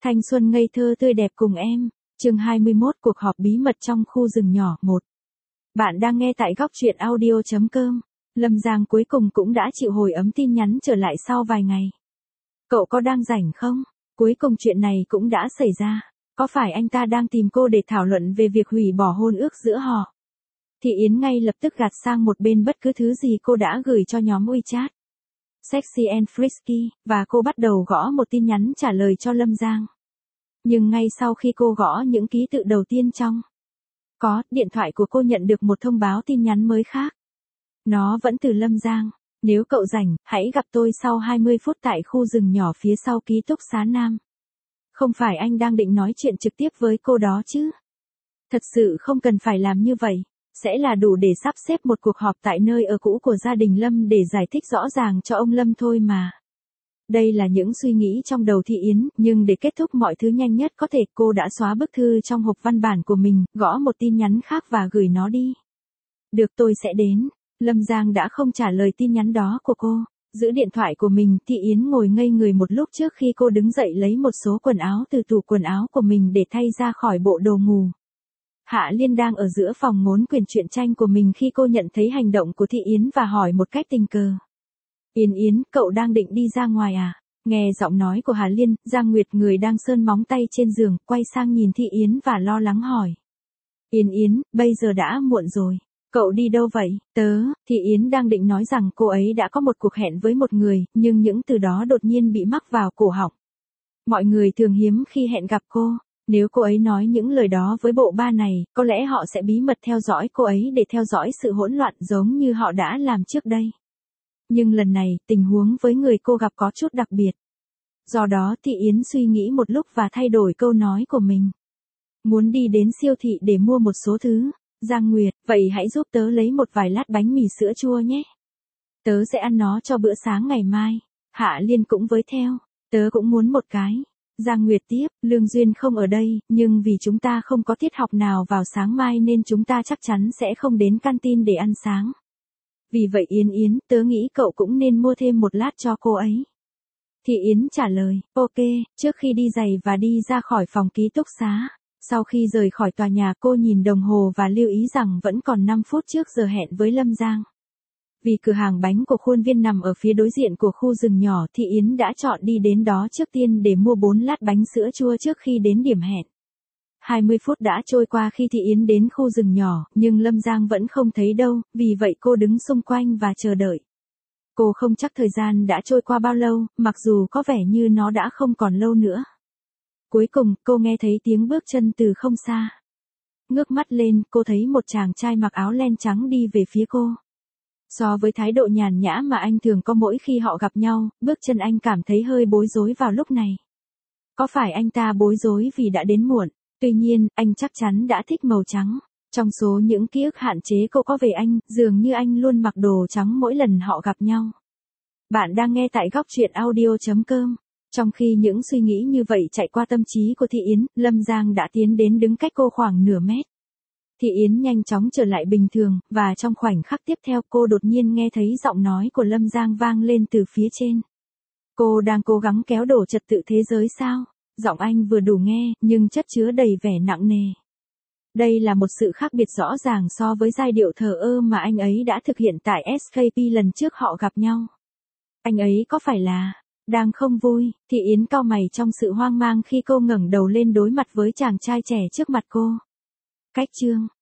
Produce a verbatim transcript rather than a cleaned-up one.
Thanh xuân ngây thơ tươi đẹp cùng em. Chương hai mươi mốt cuộc họp bí mật trong khu rừng nhỏ một. Bạn đang nghe tại góc truyện audio chấm com. Lâm Giang cuối cùng cũng đã chịu hồi ấm tin nhắn trở lại sau vài ngày. Cậu có đang rảnh không? Cuối cùng chuyện này cũng đã xảy ra. Có phải anh ta đang tìm cô để thảo luận về việc hủy bỏ hôn ước giữa họ? Thị Yến ngay lập tức gạt sang một bên bất cứ thứ gì cô đã gửi cho nhóm WeChat. Sexy and Frisky, và cô bắt đầu gõ một tin nhắn trả lời cho Lâm Giang. Nhưng ngay sau khi cô gõ những ký tự đầu tiên trong có, điện thoại của cô nhận được một thông báo tin nhắn mới khác. Nó vẫn từ Lâm Giang. Nếu cậu rảnh, hãy gặp tôi sau hai mươi phút tại khu rừng nhỏ phía sau ký túc xá Nam. Không phải anh đang định nói chuyện trực tiếp với cô đó chứ? Thật sự không cần phải làm như vậy. Sẽ là đủ để sắp xếp một cuộc họp tại nơi ở cũ của gia đình Lâm để giải thích rõ ràng cho ông Lâm thôi mà. Đây là những suy nghĩ trong đầu Thị Yến, nhưng để kết thúc mọi thứ nhanh nhất có thể, cô đã xóa bức thư trong hộp văn bản của mình, gõ một tin nhắn khác và gửi nó đi. Được, tôi sẽ đến. Lâm Giang đã không trả lời tin nhắn đó của cô. Giữ điện thoại của mình, Thị Yến ngồi ngây người một lúc trước khi cô đứng dậy lấy một số quần áo từ tủ quần áo của mình để thay ra khỏi bộ đồ ngủ. Hạ Liên đang ở giữa phòng ngốn quyển truyện tranh của mình khi cô nhận thấy hành động của Thị Yến và hỏi một cách tình cờ. Yến Yến, cậu đang định đi ra ngoài à? Nghe giọng nói của Hạ Liên, Giang Nguyệt người đang sơn móng tay trên giường, quay sang nhìn Thị Yến và lo lắng hỏi. Yến Yến, bây giờ đã muộn rồi. Cậu đi đâu vậy? Tớ, Thị Yến đang định nói rằng cô ấy đã có một cuộc hẹn với một người, nhưng những từ đó đột nhiên bị mắc vào cổ họng. Mọi người thường hiếm khi hẹn gặp cô. Nếu cô ấy nói những lời đó với bộ ba này, có lẽ họ sẽ bí mật theo dõi cô ấy để theo dõi sự hỗn loạn giống như họ đã làm trước đây. Nhưng lần này, tình huống với người cô gặp có chút đặc biệt. Do đó Thị Yến suy nghĩ một lúc và thay đổi câu nói của mình. Muốn đi đến siêu thị để mua một số thứ. Giang Nguyệt, vậy hãy giúp tớ lấy một vài lát bánh mì sữa chua nhé. Tớ sẽ ăn nó cho bữa sáng ngày mai. Hạ Liên cũng với theo. Tớ cũng muốn một cái. Giang Nguyệt tiếp, Lương Duyên không ở đây, nhưng vì chúng ta không có tiết học nào vào sáng mai nên chúng ta chắc chắn sẽ không đến canteen để ăn sáng. Vì vậy Yến Yến, tớ nghĩ cậu cũng nên mua thêm một lát cho cô ấy. Thị Yến trả lời, ok, trước khi đi giày và đi ra khỏi phòng ký túc xá. Sau khi rời khỏi tòa nhà cô nhìn đồng hồ và lưu ý rằng vẫn còn năm phút trước giờ hẹn với Lâm Giang. Vì cửa hàng bánh của khuôn viên nằm ở phía đối diện của khu rừng nhỏ, Thị Yến đã chọn đi đến đó trước tiên để mua bốn lát bánh sữa chua trước khi đến điểm hẹn. hai mươi phút đã trôi qua khi Thị Yến đến khu rừng nhỏ, nhưng Lâm Giang vẫn không thấy đâu, vì vậy cô đứng xung quanh và chờ đợi. Cô không chắc thời gian đã trôi qua bao lâu, mặc dù có vẻ như nó đã không còn lâu nữa. Cuối cùng, cô nghe thấy tiếng bước chân từ không xa. Ngước mắt lên, cô thấy một chàng trai mặc áo len trắng đi về phía cô. So với thái độ nhàn nhã mà anh thường có mỗi khi họ gặp nhau, bước chân anh cảm thấy hơi bối rối vào lúc này. Có phải anh ta bối rối vì đã đến muộn? Tuy nhiên, anh chắc chắn đã thích màu trắng. Trong số những ký ức hạn chế cô có về anh, dường như anh luôn mặc đồ trắng mỗi lần họ gặp nhau. Bạn đang nghe tại góc truyện audio chấm com. Trong khi những suy nghĩ như vậy chạy qua tâm trí của Thị Yến, Lâm Giang đã tiến đến đứng cách cô khoảng nửa mét. Thị Yến nhanh chóng trở lại bình thường, và trong khoảnh khắc tiếp theo cô đột nhiên nghe thấy giọng nói của Lâm Giang vang lên từ phía trên. Cô đang cố gắng kéo đổ trật tự thế giới sao? Giọng anh vừa đủ nghe, nhưng chất chứa đầy vẻ nặng nề. Đây là một sự khác biệt rõ ràng so với giai điệu thờ ơ mà anh ấy đã thực hiện tại ét ca pê lần trước họ gặp nhau. Anh ấy có phải là đang không vui? Thị Yến cau mày trong sự hoang mang khi cô ngẩng đầu lên đối mặt với chàng trai trẻ trước mặt cô. Cách chương